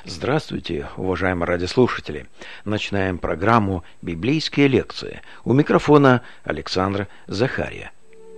Здравствуйте, уважаемые радиослушатели! Начинаем программу «Библейские лекции». У микрофона Александр Захария.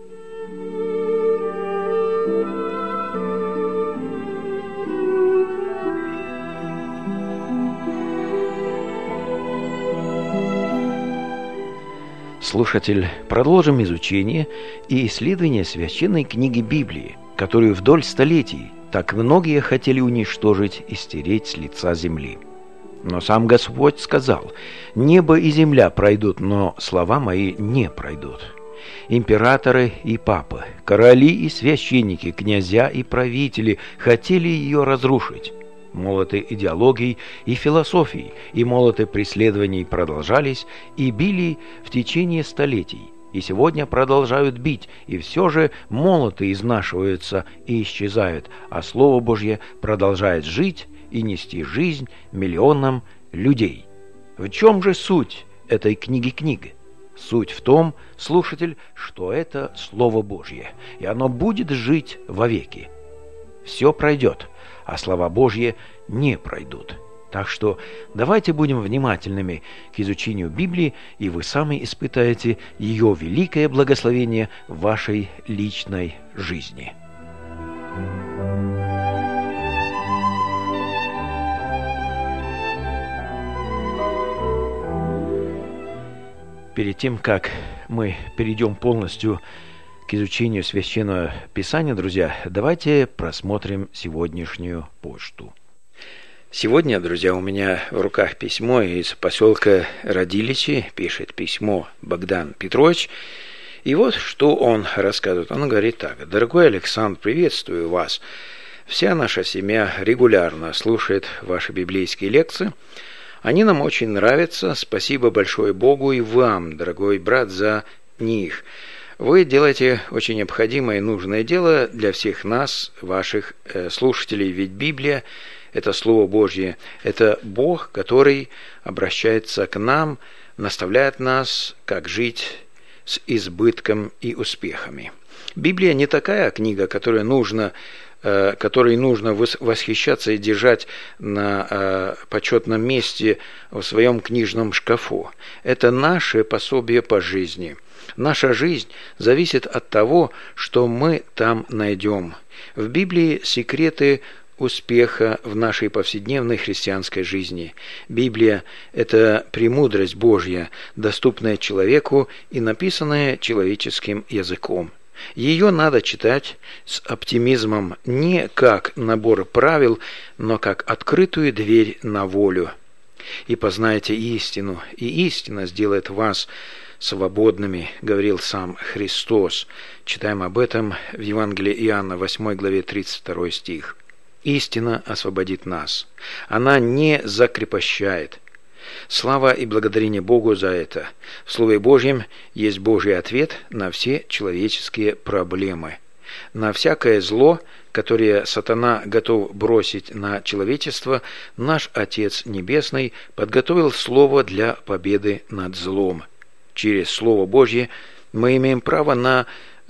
Слушатель, продолжим изучение и исследование священной книги Библии, которую вдоль столетий так многие хотели уничтожить и стереть с лица земли. Но сам Господь сказал: «Небо и земля пройдут, но слова мои не пройдут». Императоры и папы, короли и священники, князья и правители хотели ее разрушить. Молоты идеологий и философий и молоты преследований продолжались и били в течение столетий, и сегодня продолжают бить, и все же молоты изнашиваются и исчезают, а Слово Божье продолжает жить и нести жизнь миллионам людей. В чем же суть этой книги? Суть в том, слушатель, что это Слово Божье, и оно будет жить вовеки. Все пройдет, а слова Божьи не пройдут. Так что давайте будем внимательными к изучению Библии, и вы сами испытаете ее великое благословение в вашей личной жизни. Перед тем, как мы перейдем полностью к изучению Священного Писания, друзья, давайте просмотрим сегодняшнюю почту. Сегодня, друзья, у меня в руках письмо из поселка Радиличи, пишет письмо Богдан Петрович. И вот что он рассказывает. Он говорит так: «Дорогой Александр, приветствую вас. Вся наша семья регулярно слушает ваши библейские лекции. Они нам очень нравятся. Спасибо большое Богу и вам, дорогой брат, за них. Вы делаете очень необходимое и нужное дело для всех нас, ваших слушателей, ведь Библия – это Слово Божье, это Бог, который обращается к нам, наставляет нас, как жить с избытком и успехами. Библия не такая книга, которой нужно восхищаться и держать на почетном месте в своем книжном шкафу. Это наше пособие по жизни. Наша жизнь зависит от того, что мы там найдем. В Библии секреты успеха в нашей повседневной христианской жизни. Библия – это премудрость Божья, доступная человеку и написанная человеческим языком. Ее надо читать с оптимизмом не как набор правил, но как открытую дверь на волю. «И познайте истину, и истина сделает вас свободными», говорил сам Христос. Читаем об этом в Евангелии Иоанна, 8 главе, 32 стих. Истина освободит нас. Она не закрепощает. Слава и благодарение Богу за это. В Слове Божьем есть Божий ответ на все человеческие проблемы. На всякое зло, которое сатана готов бросить на человечество, наш Отец Небесный подготовил слово для победы над злом. Через Слово Божье мы имеем право на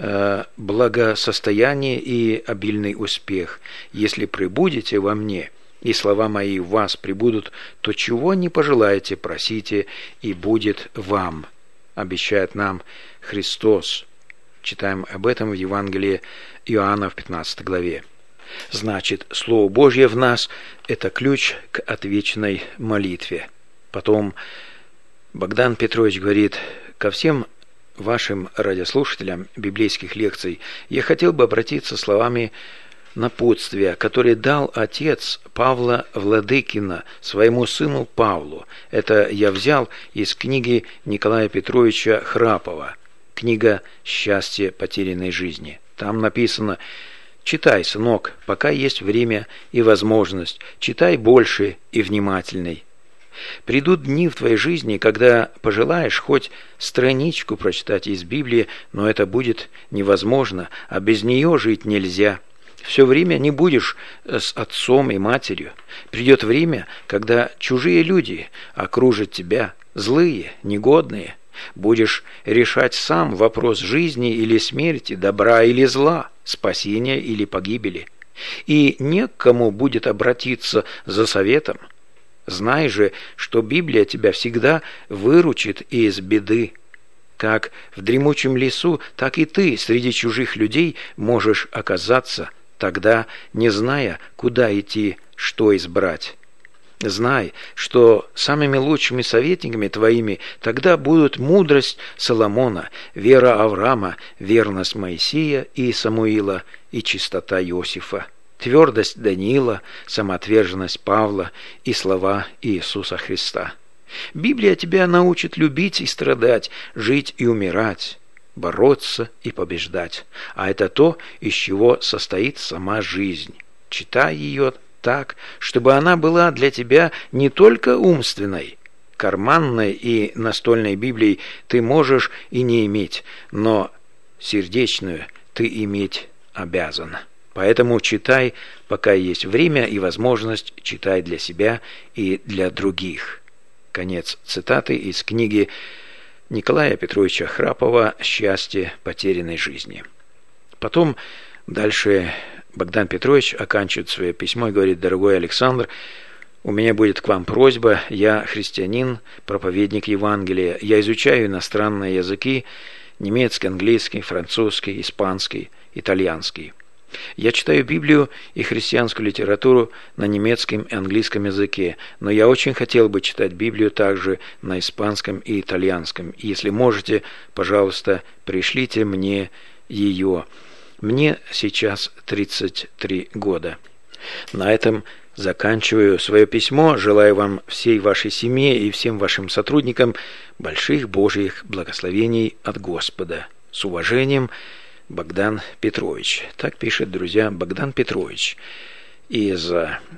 благосостояние и обильный успех. Если пребудете во мне, и слова мои в вас пребудут, то чего не пожелаете, просите, и будет вам, обещает нам Христос. Читаем об этом в Евангелии Иоанна в 15 главе. Значит, Слово Божье в нас – это ключ к отвечной молитве. Потом Богдан Петрович говорит: «Ко всем вашим радиослушателям библейских лекций я хотел бы обратиться словами напутствия, которые дал отец Павла Владыкина своему сыну Павлу. Это я взял из книги Николая Петровича Храпова, книга «Счастье потерянной жизни». Там написано: «Читай, сынок, пока есть время и возможность, читай больше и внимательней. Придут дни в твоей жизни, когда пожелаешь хоть страничку прочитать из Библии, но это будет невозможно, а без нее жить нельзя. Все время не будешь с отцом и матерью. Придет время, когда чужие люди окружат тебя, злые, негодные. Будешь решать сам вопрос жизни или смерти, добра или зла, спасения или погибели. и не к кому будет обратиться за советом. Знай же, что Библия тебя всегда выручит из беды. Как в дремучем лесу, так и ты среди чужих людей можешь оказаться, тогда не зная, куда идти, что избрать. Знай, что самыми лучшими советниками твоими тогда будут мудрость Соломона, вера Авраама, верность Моисея и Самуила и чистота Иосифа, твердость Даниила, самоотверженность Павла и слова Иисуса Христа. Библия тебя научит любить и страдать, жить и умирать, бороться и побеждать. А это то, из чего состоит сама жизнь. Читай ее так, чтобы она была для тебя не только умственной. Карманной и настольной Библией ты можешь и не иметь, но сердечную ты иметь обязан. Поэтому читай, пока есть время и возможность, читай для себя и для других. Конец цитаты из книги Николая Петровича Храпова «Счастье потерянной жизни». Потом дальше Богдан Петрович оканчивает свое письмо и говорит: «Дорогой Александр, у меня будет к вам просьба. Я христианин, проповедник Евангелия. Я изучаю иностранные языки: немецкий, английский, французский, испанский, итальянский. Я читаю Библию и христианскую литературу на немецком и английском языке, но я очень хотел бы читать Библию также на испанском и итальянском. Если можете, пожалуйста, пришлите мне ее. Мне сейчас 33 года». На этом заканчиваю свое письмо. Желаю вам, всей вашей семье и всем вашим сотрудникам больших Божьих благословений от Господа. С уважением, Богдан Петрович. Так пишет, друзья, Богдан Петрович из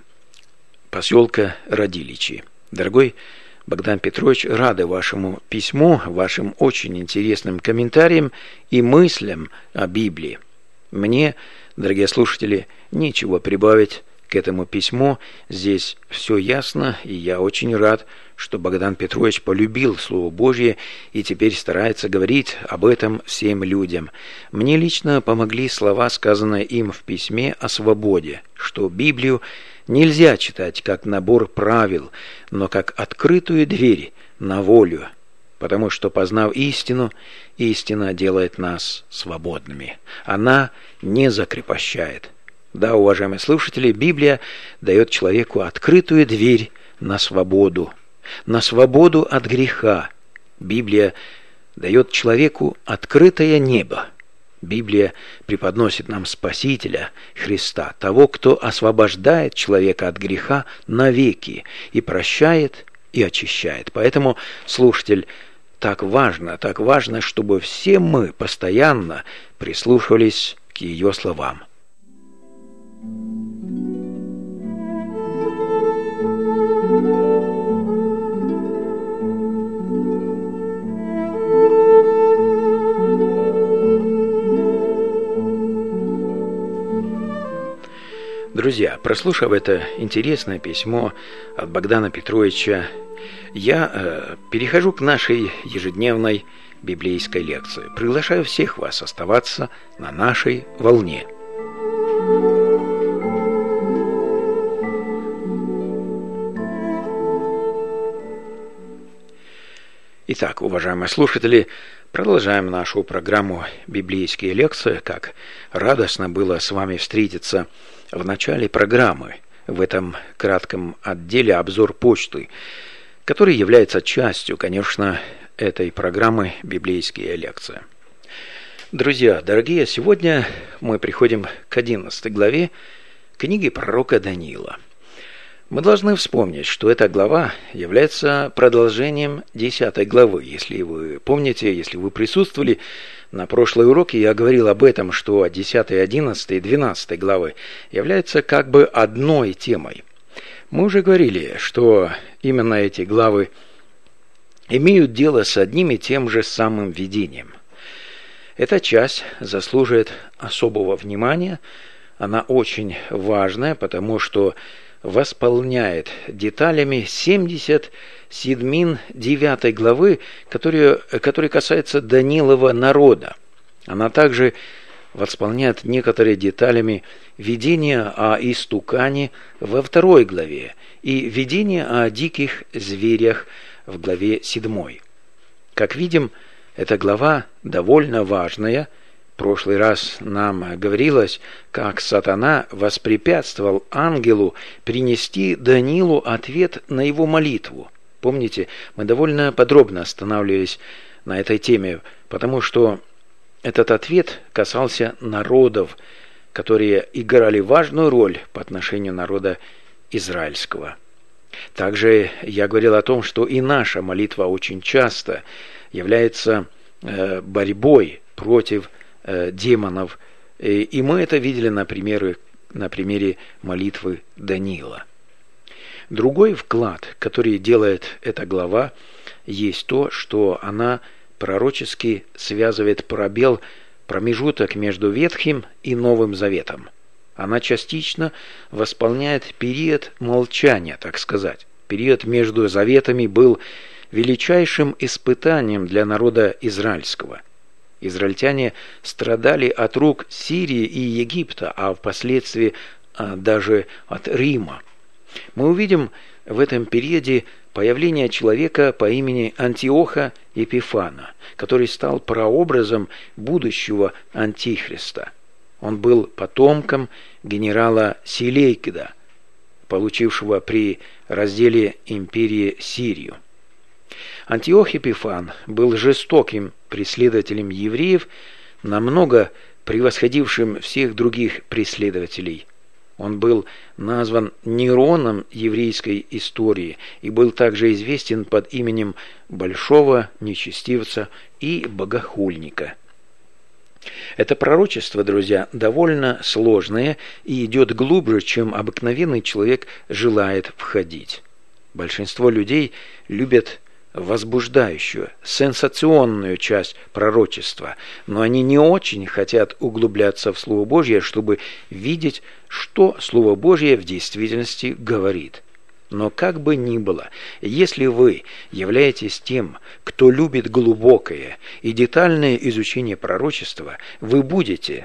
поселка Радиличи. Дорогой Богдан Петрович, рады вашему письму, вашим очень интересным комментариям и мыслям о Библии. Мне, дорогие слушатели, нечего прибавить к этому письму. Здесь все ясно, и я очень рад, что Богдан Петрович полюбил Слово Божье и теперь старается говорить об этом всем людям. Мне лично помогли слова, сказанные им в письме о свободе, что Библию нельзя читать как набор правил, но как открытую дверь на волю, потому что, познав истину, истина делает нас свободными. Она не закрепощает. Да, уважаемые слушатели, Библия дает человеку открытую дверь на свободу от греха. Библия дает человеку открытое небо. Библия преподносит нам Спасителя Христа, того, кто освобождает человека от греха навеки и прощает, и очищает. Поэтому, слушатель, так важно, чтобы все мы постоянно прислушивались к ее словам. Друзья, прослушав это интересное письмо от Богдана Петровича, я перехожу к нашей ежедневной библейской лекции. Приглашаю всех вас оставаться на нашей волне. Итак, уважаемые слушатели, продолжаем нашу программу «Библейские лекции». Как радостно было с вами встретиться в начале программы, в этом кратком отделе «Обзор почты», который является частью, конечно, этой программы «Библейские лекции». Друзья, дорогие, сегодня мы приходим к 11 главе книги пророка Даниила. Мы должны вспомнить, что эта глава является продолжением 10 главы. Если вы помните, если вы присутствовали на прошлой уроке, я говорил об этом, что 10, 11 и 12 главы являются как бы одной темой. Мы уже говорили, что именно эти главы имеют дело с одним и тем же самым видением. Эта часть заслуживает особого внимания. Она очень важная, потому что восполняет деталями 70 седьмин 9 главы, которые касаются Даниилова народа. Она также восполняет некоторые деталями видения о истукане во 2 главе и видение о диких зверях в главе 7. Как видим, эта глава довольно важная. В прошлый раз нам говорилось, как сатана воспрепятствовал ангелу принести Даниилу ответ на его молитву. Помните, мы довольно подробно останавливались на этой теме, потому что этот ответ касался народов, которые играли важную роль по отношению народа израильского. Также я говорил о том, что и наша молитва очень часто является борьбой против демонов, и мы это видели на примере молитвы Даниила. Другой вклад, который делает эта глава, есть то, что она пророчески связывает промежуток между Ветхим и Новым Заветом. Она частично восполняет период молчания, так сказать. Период между заветами был величайшим испытанием для народа израильского. Израильтяне страдали от рук Сирии и Египта, а впоследствии даже от Рима. Мы увидим в этом периоде появление человека по имени Антиоха Епифана, который стал прообразом будущего Антихриста. Он был потомком генерала Селейкида, получившего при разделе империи Сирию. Антиох Епифан был жестоким преследователем евреев, намного превосходившим всех других преследователей. Он был назван Нероном еврейской истории и был также известен под именем Большого Нечестивца и Богохульника. Это пророчество, друзья, довольно сложное и идет глубже, чем обыкновенный человек желает входить. Большинство людей любят возбуждающую, сенсационную часть пророчества, но они не очень хотят углубляться в Слово Божье, чтобы видеть, что Слово Божье в действительности говорит. Но как бы ни было, если вы являетесь тем, кто любит глубокое и детальное изучение пророчества, вы будете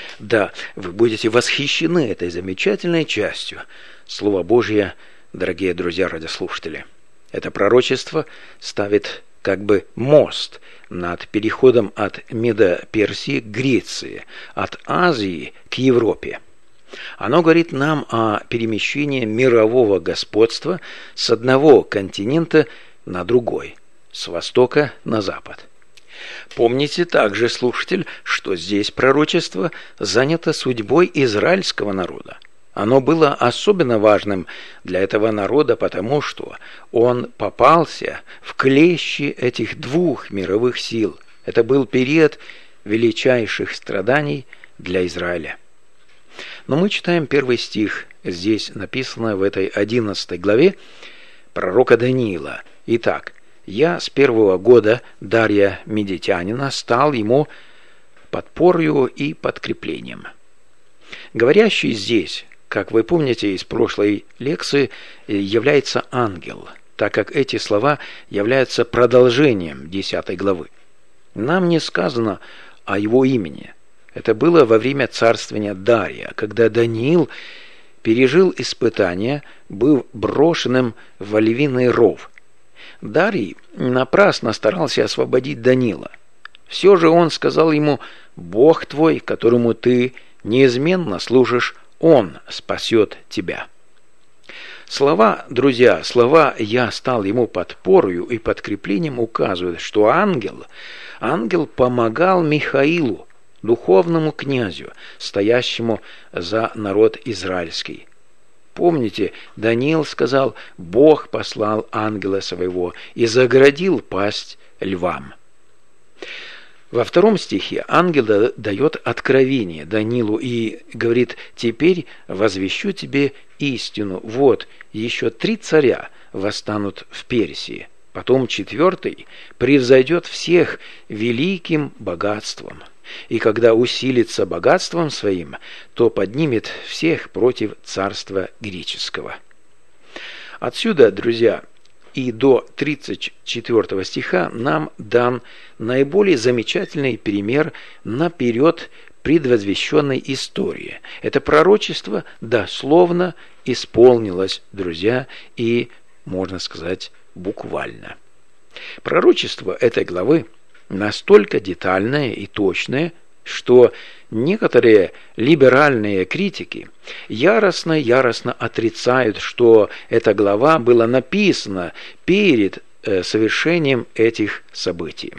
восхищены этой замечательной частью Слова Божьего, дорогие друзья радиослушатели. Это пророчество ставит как бы мост над переходом от Медо-Персии к Греции, от Азии к Европе. Оно говорит нам о перемещении мирового господства с одного континента на другой, с востока на запад. Помните также, слушатель, что здесь пророчество занято судьбой израильского народа. Оно было особенно важным для этого народа, потому что он попался в клещи этих двух мировых сил. Это был период величайших страданий для Израиля. Но мы читаем 1 стих, здесь написано в этой 11 главе пророка Даниила. «Итак, я с 1 года Дария Медитянина стал ему подпорою и подкреплением». Говорящий здесь, как вы помните из прошлой лекции, является ангел, так как эти слова являются продолжением 10 главы. Нам не сказано о его имени. Это было во время царствования Дария, когда Даниил пережил испытание, был брошенным в львиный ров. Дарий напрасно старался освободить Даниила. Все же он сказал ему: «Бог твой, которому ты неизменно служишь, Он спасет тебя». Слова, друзья, слова «я стал ему подпорою и подкреплением» указывают, что ангел помогал Михаилу, духовному князю, стоящему за народ израильский. Помните, Даниил сказал: «Бог послал ангела своего и загородил пасть львам». Во 2 стихе ангел дает откровение Даниилу и говорит: «Теперь возвещу тебе истину. Вот, еще 3 царя восстанут в Персии. Потом 4 превзойдет всех великим богатством. И когда усилится богатством своим, то поднимет всех против царства греческого». Отсюда, друзья, и до 34 стиха нам дан наиболее замечательный пример наперед предвозвещенной истории. Это пророчество дословно исполнилось, друзья, и, можно сказать, буквально. Пророчество этой главы настолько детальное и точное, что некоторые либеральные критики яростно отрицают, что эта глава была написана перед совершением этих событий.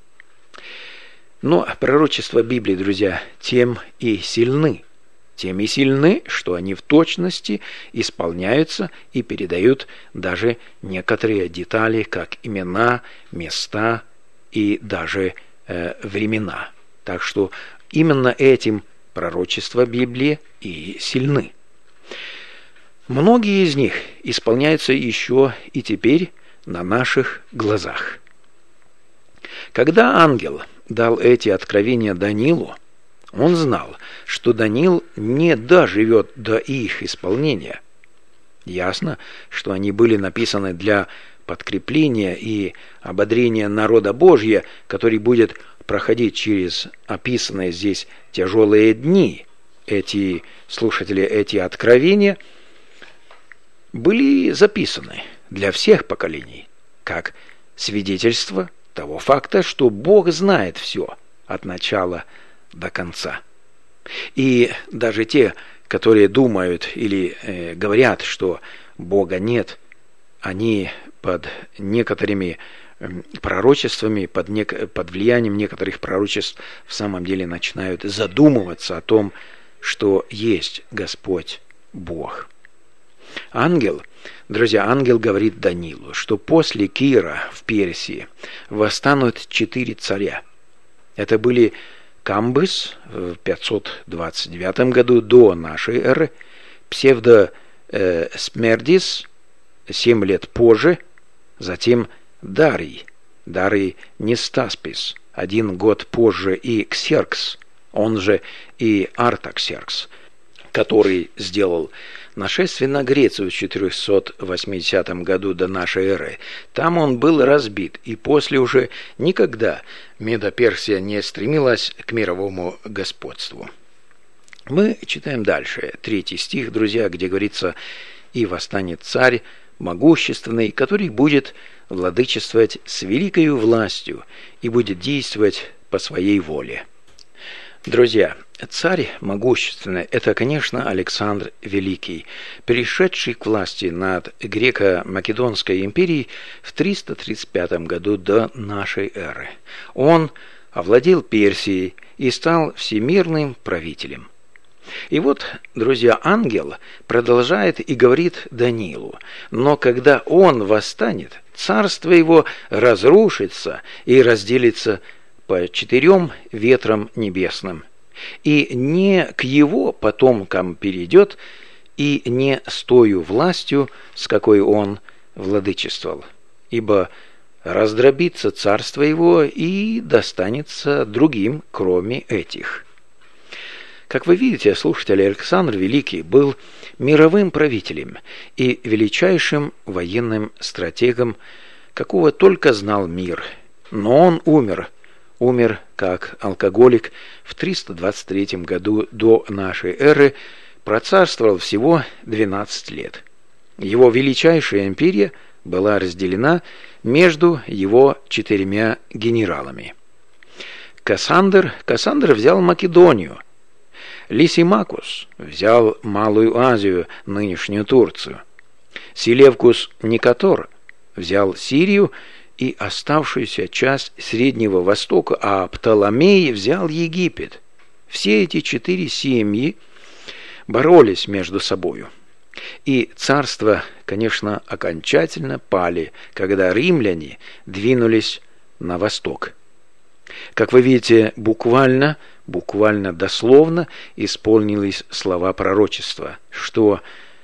Но пророчества Библии, друзья, тем и сильны, что они в точности исполняются и передают даже некоторые детали, как имена, места и даже времена. Так что именно этим пророчества Библии и сильны. Многие из них исполняются еще и теперь на наших глазах. Когда ангел дал эти откровения Даниилу, он знал, что Даниил не доживет до их исполнения. Ясно, что они были написаны для подкрепления и ободрения народа Божия, который будет проходить через описанные здесь тяжелые дни. Эти откровения были записаны для всех поколений, как свидетельство того факта, что Бог знает все от начала до конца. И даже те, которые думают или говорят, что Бога нет, они под некоторыми пророчествами, под влиянием некоторых пророчеств в самом деле начинают задумываться о том, что есть Господь Бог. Ангел говорит Даниилу, что после Кира в Персии восстанут 4 царя. Это были Камбис в 529 году до нашей эры, Псевдосмердис 7 лет позже, затем Дарий Нестаспис 1 год позже, и Ксеркс, он же и Артаксеркс, который сделал нашествие на Грецию в 480 году до нашей эры. Там он был разбит, и после уже никогда Медо-Персия не стремилась к мировому господству. Мы читаем дальше, 3 стих, друзья, где говорится: «И восстанет царь могущественный, который будет владычествовать с великою властью и будет действовать по своей воле». Друзья, царь могущественный – это, конечно, Александр Великий, перешедший к власти над Греко-Македонской империей в 335 году до нашей эры. Он овладел Персией и стал всемирным правителем. И вот, друзья, ангел продолжает и говорит Даниилу: «Но когда он восстанет, царство его разрушится и разделится по 4 ветрам небесным, и не к его потомкам перейдет, и не с тою властью, с какой он владычествовал, ибо раздробится царство его и достанется другим, кроме этих». Как вы видите, слушатели, Александр Великий был мировым правителем и величайшим военным стратегом, какого только знал мир. Но он умер как алкоголик в 323 году до нашей эры, процарствовал всего 12 лет. Его величайшая империя была разделена между его 4 генералами. Кассандр взял Македонию, Лисимакус взял Малую Азию, нынешнюю Турцию, Селевкус Никатор взял Сирию и оставшуюся часть Среднего Востока, а Птоломей взял Египет. Все эти 4 семьи боролись между собою. И царства, конечно, окончательно пали, когда римляне двинулись на восток. Как вы видите, буквально дословно исполнились слова пророчества, что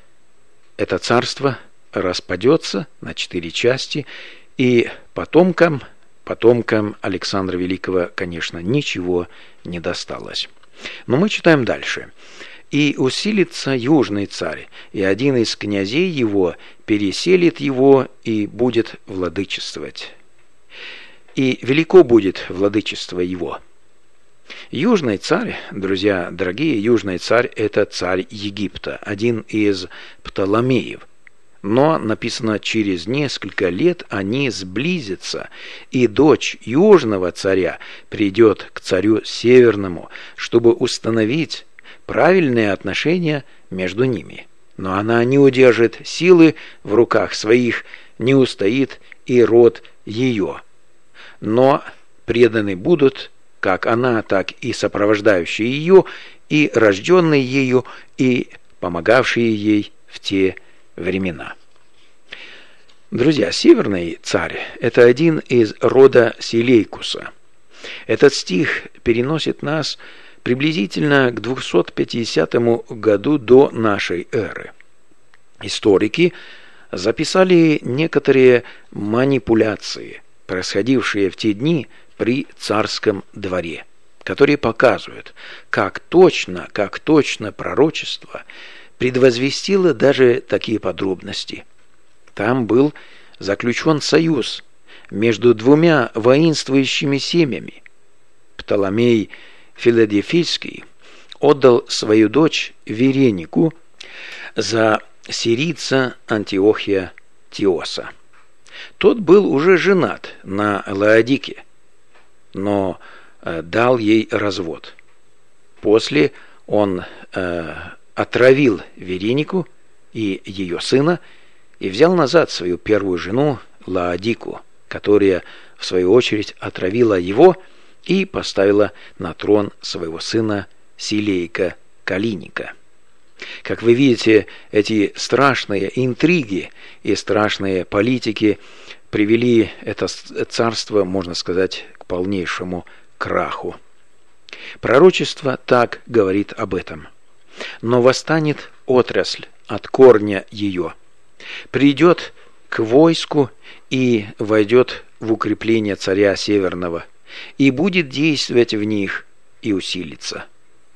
это царство распадется на 4 части, и потомкам Александра Великого, конечно, ничего не досталось. Но мы читаем дальше. «И усилится южный царь, и один из князей его переселит его и будет владычествовать. И велико будет владычество его». Южный царь, друзья дорогие, южный царь – это царь Египта, один из Птоломеев. Но написано, через несколько лет они сблизятся, и дочь южного царя придет к царю северному, чтобы установить правильные отношения между ними. Но она не удержит силы в руках своих, не устоит и род ее. Но преданы будут как она, так и сопровождающие ее, и рожденные ею, и помогавшие ей в те времена. Друзья, северный царь – это один из рода Селейкуса. Этот стих переносит нас приблизительно к 250 году до нашей эры. Историки записали некоторые манипуляции, происходившие в те дни при царском дворе, которые показывают, как точно пророчество предвозвестило даже такие подробности. Там был заключен союз между двумя воинствующими семьями. Птоломей Филадельфийский отдал свою дочь Веренику за сирийца Антиохия Тиоса. Тот был уже женат на Лаодике, но дал ей развод. После он отравил Веренику и ее сына и взял назад свою первую жену Лаодику, которая в свою очередь отравила его и поставила на трон своего сына Силейка Калиника. Как вы видите, эти страшные интриги и страшные политики привели это царство, можно сказать, к полнейшему краху. Пророчество так говорит об этом. Но восстанет отрасль от корня ее, придет к войску и войдет в укрепление царя Северного, и будет действовать в них и усилиться.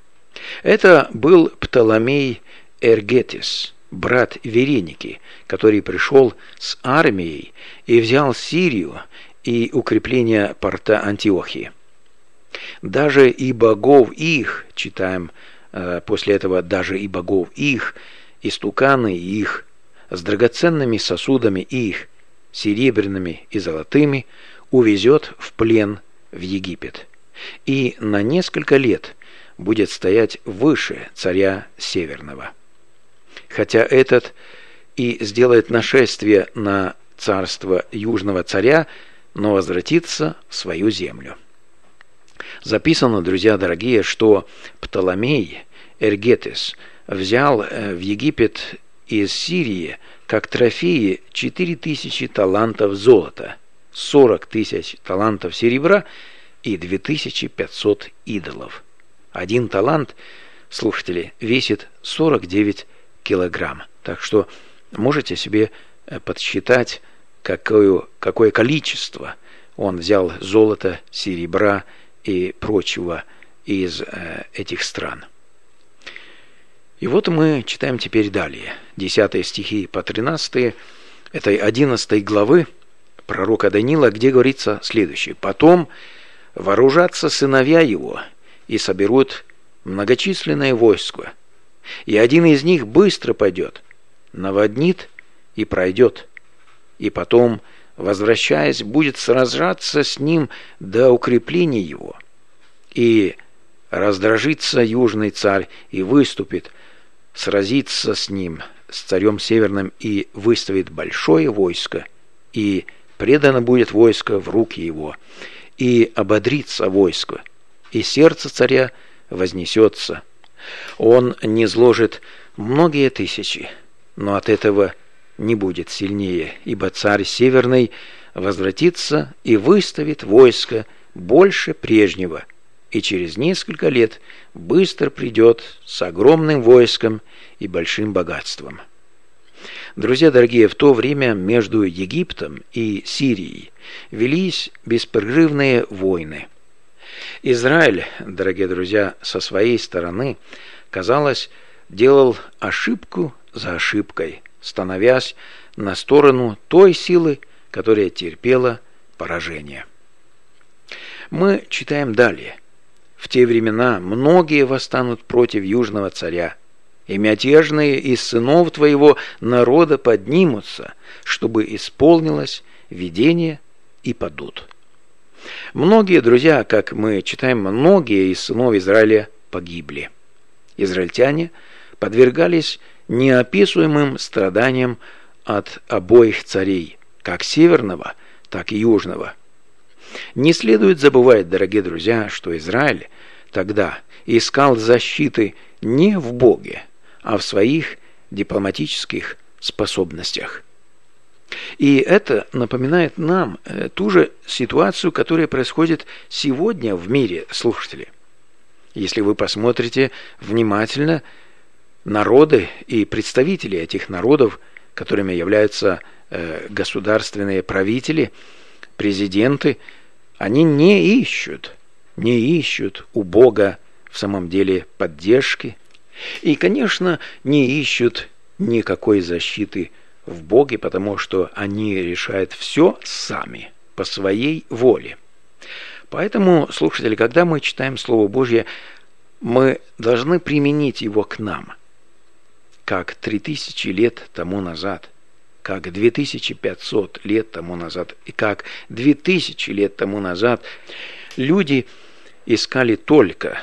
Это был Птоломей Эргетис, брат Вереники, который пришел с армией и взял Сирию и укрепление порта Антиохии. Даже и богов их, читаем после этого, даже и богов их, истуканы их, с драгоценными сосудами их, серебряными и золотыми, увезет в плен в Египет, и на несколько лет будет стоять выше царя Северного. Хотя этот и сделает нашествие на царство южного царя, но возвратится в свою землю. Записано, друзья дорогие, что Птоломей Эргетис взял в Египет из Сирии как трофеи 4000 талантов золота, 40 000 талантов серебра и 2500 идолов. Один талант, слушатели, весит 49 килограмм. Так что можете себе подсчитать, какое количество он взял золота, серебра и прочего из этих стран. И вот мы читаем теперь далее, 10 стихи по 13 этой 11 главы пророка Даниила, где говорится следующее: «Потом вооружатся сыновья его и соберут многочисленное войско, и один из них быстро пойдет, наводнит и пройдет, и потом, возвращаясь, будет сражаться с ним до укрепления его, и раздражится южный царь и выступит, сразится с ним, с царем северным, и выставит большое войско, и предано будет войско в руки его, и ободрится войско, и сердце царя вознесется. Он низложит многие тысячи, но от этого не будет сильнее, ибо царь северный возвратится и выставит войско больше прежнего, и через несколько лет быстро придет с огромным войском и большим богатством». Друзья дорогие, в то время между Египтом и Сирией велись беспрерывные войны. Израиль, дорогие друзья, со своей стороны, казалось, делал ошибку за ошибкой, становясь на сторону той силы, которая терпела поражение. Мы читаем далее. В те времена многие восстанут против южного царя, и мятежные из сынов твоего народа поднимутся, чтобы исполнилось видение, и падут. Многие, друзья, как мы читаем, многие из сынов Израиля погибли. Израильтяне подвергались неописуемым страданиям от обоих царей, как северного, так и южного. Не следует забывать, дорогие друзья, что Израиль тогда искал защиты не в Боге, а в своих дипломатических способностях. И это напоминает нам ту же ситуацию, которая происходит сегодня в мире, слушатели. Если вы посмотрите внимательно, народы и представители этих народов, которыми являются государственные правители, президенты, они не ищут у Бога в самом деле поддержки и, конечно, не ищут никакой защиты в Боге, потому что они решают все сами, по своей воле. Поэтому, слушатели, когда мы читаем Слово Божье, мы должны применить его к нам, как 3000 лет тому назад, как 2500 лет тому назад и как 2000 лет тому назад люди искали только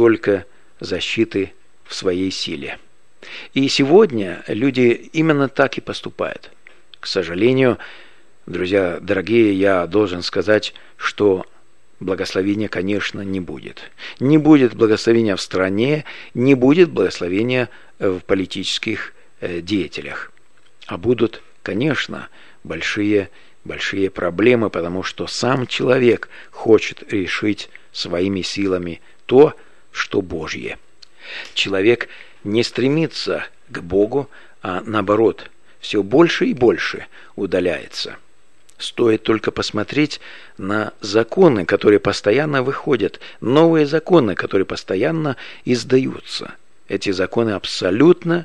защиты в своей силе. И сегодня люди именно так и поступают. К сожалению, друзья дорогие, я должен сказать, что благословения, конечно, не будет. Не будет благословения в стране, не будет благословения в политических деятелях. А будут, конечно, большие проблемы, потому что сам человек хочет решить своими силами то, что Божье. Человек не стремится к Богу, а наоборот, все больше и больше удаляется. Стоит только посмотреть на законы, которые постоянно выходят, новые законы, которые постоянно издаются. Эти законы абсолютно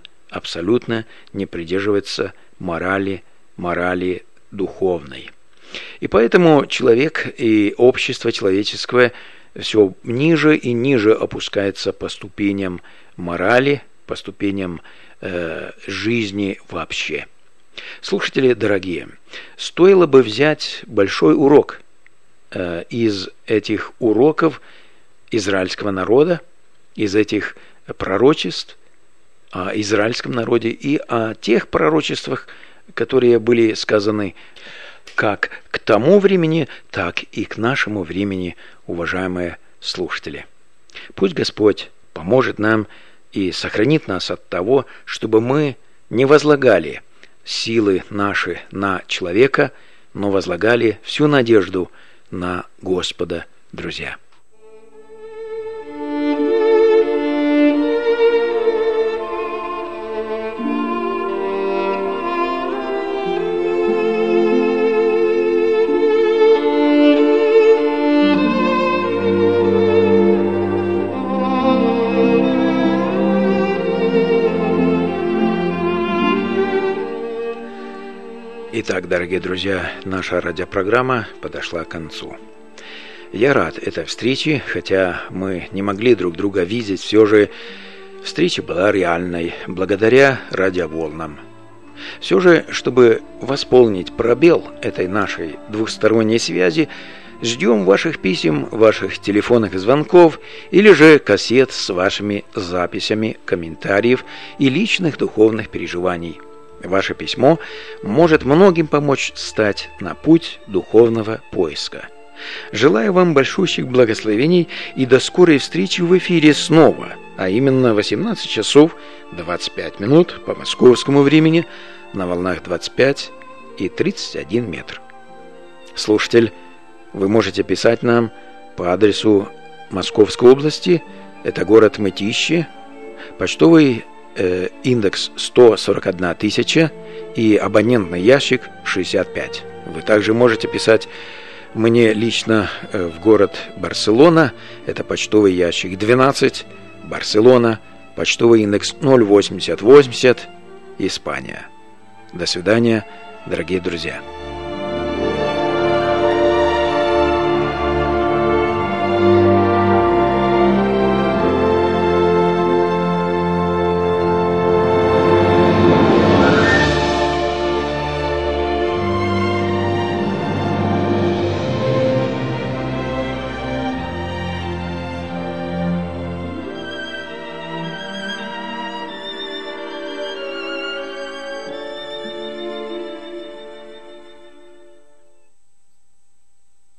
не придерживаются морали духовной. И поэтому человек и общество человеческое все ниже и ниже опускается по ступеням морали, по ступеням жизни вообще. Слушатели дорогие, стоило бы взять большой урок из этих уроков израильского народа, из этих пророчеств о израильском народе и о тех пророчествах, которые были сказаны как к тому времени, так и к нашему времени, уважаемые слушатели. Пусть Господь поможет нам и сохранит нас от того, чтобы мы не возлагали силы наши на человека, но возлагали всю надежду на Господа, друзья. Итак, дорогие друзья, наша радиопрограмма подошла к концу. Я рад этой встрече, хотя мы не могли друг друга видеть, все же встреча была реальной, благодаря радиоволнам. Все же, чтобы восполнить пробел этой нашей двухсторонней связи, ждем ваших писем, ваших телефонных звонков или же кассет с вашими записями, комментариев и личных духовных переживаний. Ваше письмо может многим помочь стать на путь духовного поиска. Желаю вам большущих благословений и до скорой встречи в эфире снова, а именно 18 часов 25 минут по московскому времени на волнах 25 и 31 метр. Слушатель, вы можете писать нам по адресу Московской области, это город Мытищи, почтовый индекс 141 тысяча и абонентный ящик 65. Вы также можете писать мне лично в город Барселона, это почтовый ящик 12, Барселона, почтовый индекс 08080, Испания. До свидания, дорогие друзья.